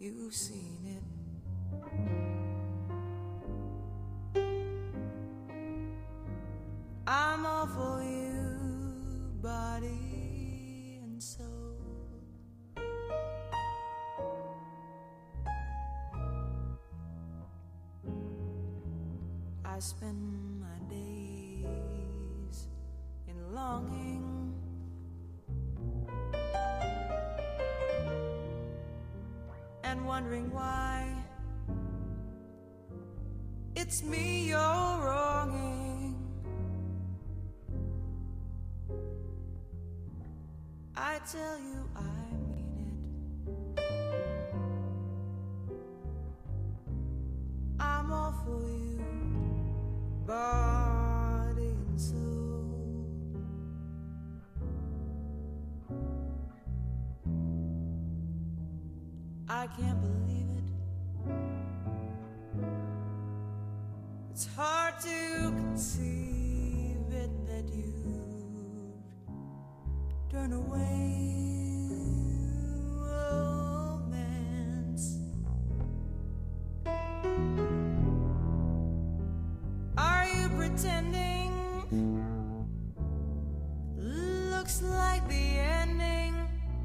you've seen it. I'm all for you, body and soul. I spend my days in longing, and wondering why it's me you're wronging. I tell you I mean it. I'm all for you, body and soul. I can't believe it. It's hard to conceive it that you'd turn away romance. Are you pretending? Looks like the ending.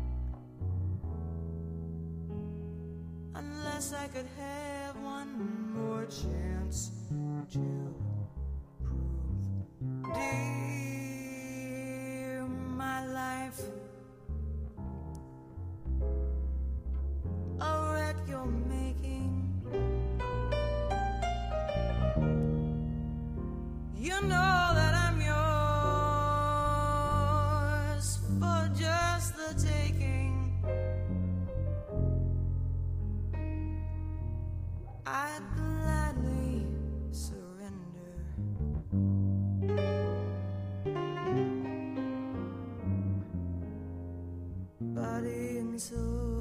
Unless I could have one more chance to prove, dear, my life a wreck you're making. You know that I'm yours for just the taking. I'd gladly surrender. Body and soul.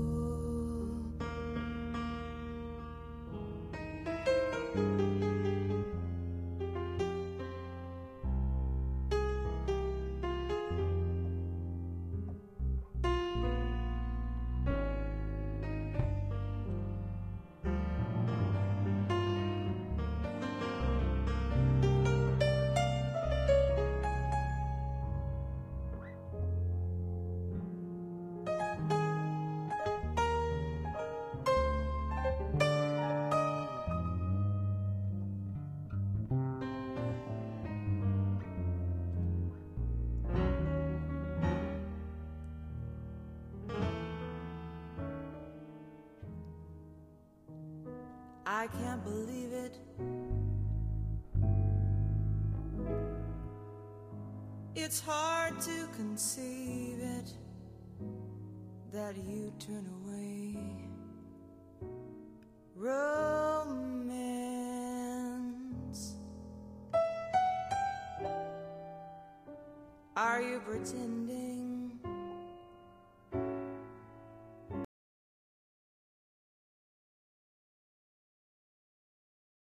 I can't believe it. It's hard to conceive it that you turn away romance. Are you pretending?